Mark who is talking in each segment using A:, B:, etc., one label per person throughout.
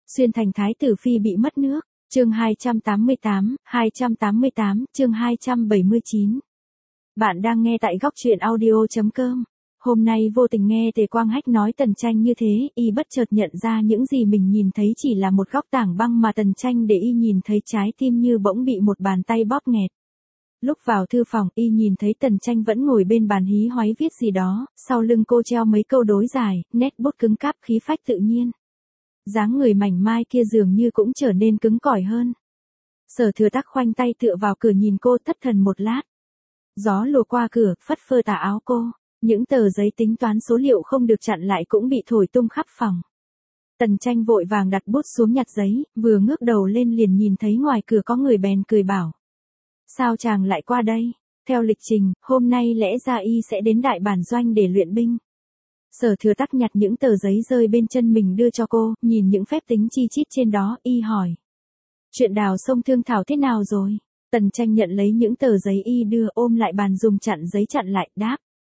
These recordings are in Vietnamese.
A: Xuyên thành thái tử phi bị mất nước. Chương 288, chương 279. Bạn đang nghe tại góc truyện audio.com. Hôm nay vô tình nghe Tề Quang Hách nói Tần Tranh như thế, y bất chợt nhận ra những gì mình nhìn thấy chỉ là một góc tảng băng mà Tần Tranh để y nhìn thấy trái tim như bỗng bị một bàn tay bóp nghẹt. Lúc vào thư phòng, y nhìn thấy Tần Tranh vẫn ngồi bên bàn hí hoáy viết gì đó, sau lưng cô treo mấy câu đối dài, nét bút cứng cáp khí phách tự nhiên. Dáng người mảnh mai kia dường như cũng trở nên cứng cỏi hơn. Sở Thừa Tắc khoanh tay tựa vào cửa nhìn cô thất thần một lát. Gió lùa qua cửa, phất phơ tà áo cô, những tờ giấy tính toán số liệu không được chặn lại cũng bị thổi tung khắp phòng. Tần Tranh vội vàng đặt bút xuống nhặt giấy, vừa ngước đầu lên liền nhìn thấy ngoài cửa có người bèn cười bảo. Sao chàng lại qua đây? Theo lịch trình, hôm nay lẽ ra y sẽ đến đại bản doanh để luyện binh. Sở Thừa Tắc nhặt những tờ giấy rơi bên chân mình đưa cho cô, nhìn những phép tính chi chít trên đó, y hỏi. Chuyện đào sông Thương Thảo thế nào rồi? Tần Tranh nhận lấy những tờ giấy y đưa ôm lại bàn dùng chặn giấy chặn lại, đáp.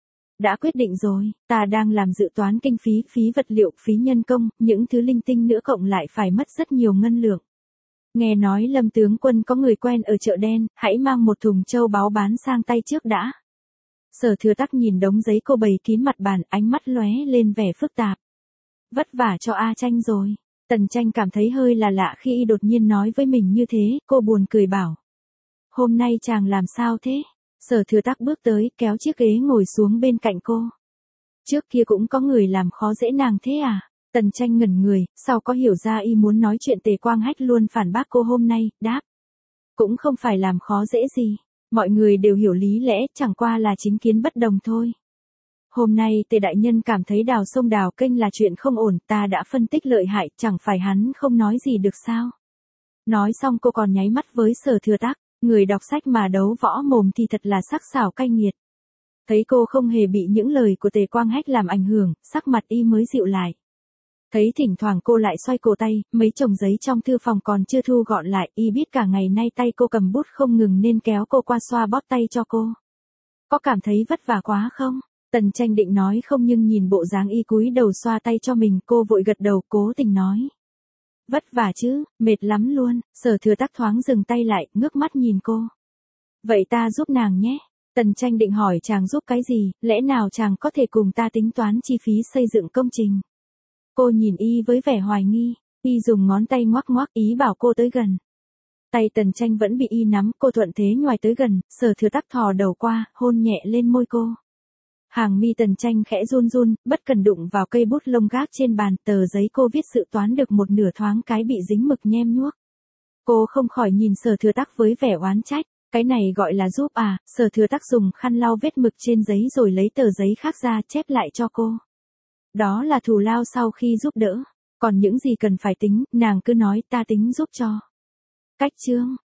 A: Đã quyết định rồi, ta đang làm dự toán kinh phí, phí vật liệu, phí nhân công, những thứ linh tinh nữa cộng lại phải mất rất nhiều ngân lượng. Nghe nói Lâm tướng quân có người quen ở chợ đen, hãy mang một thùng châu báu bán sang tay trước đã. Sở Thừa Tắc nhìn đống giấy cô bày kín mặt bàn, ánh mắt lóe lên vẻ phức tạp. Vất vả cho A Tranh rồi. Tần Tranh cảm thấy hơi là lạ khi y đột nhiên nói với mình như thế, cô buồn cười bảo. Hôm nay chàng làm sao thế? Sở Thừa Tắc bước tới, kéo chiếc ghế ngồi xuống bên cạnh cô. Trước kia cũng có người làm khó dễ nàng thế à? Tần Tranh ngẩn người, sau có hiểu ra y muốn nói chuyện Tề Quang Hách luôn phản bác cô hôm nay, đáp. Cũng không phải làm khó dễ gì. Mọi người đều hiểu lý lẽ, chẳng qua là chính kiến bất đồng thôi. Hôm nay Tề đại nhân cảm thấy đào sông đào kênh là chuyện không ổn, ta đã phân tích lợi hại, chẳng phải hắn không nói gì được sao? Nói xong cô còn nháy mắt với Sở Thừa Tắc, người đọc sách mà đấu võ mồm thì thật là sắc sảo cay nghiệt. Thấy cô không hề bị những lời của Tề Quang Hách làm ảnh hưởng, sắc mặt y mới dịu lại. Thấy thỉnh thoảng cô lại xoay cổ tay, mấy chồng giấy trong thư phòng còn chưa thu gọn lại, y biết cả ngày nay tay cô cầm bút không ngừng nên kéo cô qua xoa bóp tay cho cô. Có cảm thấy vất vả quá không? Tần Tranh định nói không nhưng nhìn bộ dáng y cúi đầu xoa tay cho mình, cô vội gật đầu, cố tình nói. Vất vả chứ, mệt lắm luôn. Sở Thừa Tắc thoáng dừng tay lại, ngước mắt nhìn cô. Vậy ta giúp nàng nhé. Tần Tranh định hỏi chàng giúp cái gì, lẽ nào chàng có thể cùng ta tính toán chi phí xây dựng công trình. Cô nhìn y với vẻ hoài nghi, y dùng ngón tay ngoắc ngoắc ý bảo cô tới gần. Tay Tần Tranh vẫn bị y nắm, cô thuận thế nhoài tới gần, Sở Thừa Tắc thò đầu qua, hôn nhẹ lên môi cô. Hàng mi Tần Tranh khẽ run run, bất cần đụng vào cây bút lông gác trên bàn, tờ giấy cô viết dự toán được một nửa thoáng cái bị dính mực nhem nhuốc. Cô không khỏi nhìn Sở Thừa Tắc với vẻ oán trách, cái này gọi là giúp à? Sở Thừa Tắc dùng khăn lau vết mực trên giấy rồi lấy tờ giấy khác ra chép lại cho cô. Đó là thù lao sau khi giúp đỡ, còn những gì cần phải tính, nàng cứ nói ta tính giúp cho. Cách chương,